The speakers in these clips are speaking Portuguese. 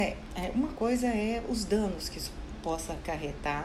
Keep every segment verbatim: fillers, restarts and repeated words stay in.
É, é, uma coisa é os danos que isso possa acarretar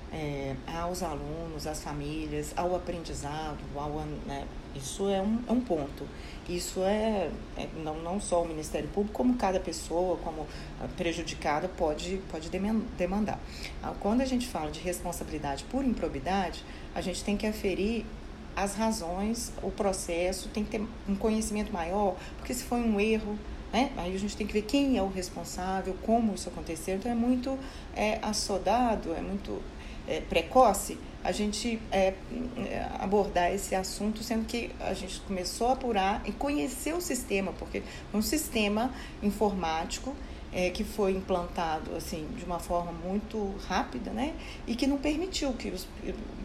é, aos alunos, às famílias, ao aprendizado, ao, an- né? Isso é um, é um ponto. Isso é, é não, não só o Ministério Público, como cada pessoa, como ah, prejudicada, pode, pode demen- demandar. Ah, Quando a gente fala de responsabilidade por improbidade, a gente tem que aferir as razões, o processo, tem que ter um conhecimento maior, porque se foi um erro, né? Aí a gente tem que ver quem é o responsável, como isso aconteceu. Então é muito é, assodado, é muito é, precoce a gente é, abordar esse assunto, sendo que a gente começou a apurar e conhecer o sistema, porque é um sistema informático é, que foi implantado assim de uma forma muito rápida, né? E que não permitiu que os,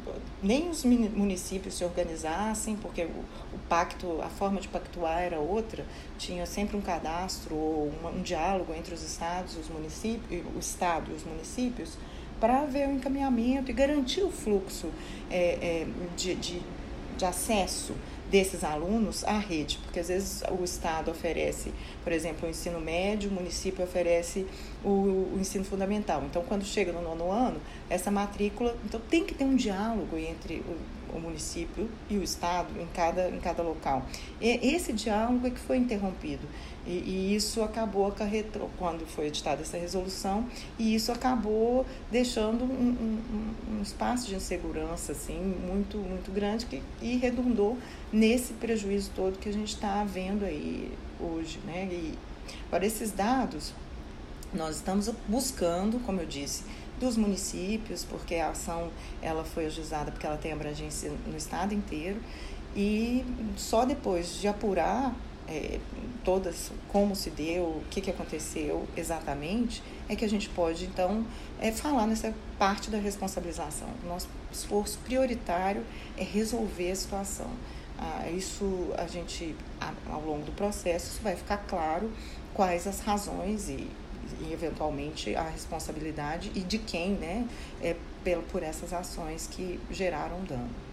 nem os municípios se organizassem, porque o, o pacto, a forma de pactuar era outra, tinha sempre um cadastro ou um, um diálogo entre os estados, os municípios, o estado e os municípios, para ver o encaminhamento e garantir o fluxo é, é, de, de, de acesso desses alunos à rede, porque às vezes o Estado oferece, por exemplo, o ensino médio, o município oferece o, o ensino fundamental. Então, quando chega no nono ano, essa matrícula, então tem que ter um diálogo entre o, o município e o Estado em cada, em cada local. E esse diálogo é que foi interrompido. E, e isso acabou acarretando, quando foi editada essa resolução, e isso acabou deixando um, um, um espaço de insegurança assim, muito, muito grande que, e redundou nesse prejuízo todo que a gente está vendo aí hoje, né? E, agora, esses dados, nós estamos buscando, como eu disse, dos municípios, porque a ação ela foi ajuizada porque ela tem abrangência no estado inteiro, e só depois de apurar é, todas, como se deu, o que, que aconteceu exatamente, é que a gente pode, então, é, falar nessa parte da responsabilização. O nosso esforço prioritário é resolver a situação. Ah, isso a gente, ao longo do processo, isso vai ficar claro quais as razões e, e eventualmente, a responsabilidade e de quem, né, é, por essas ações que geraram dano.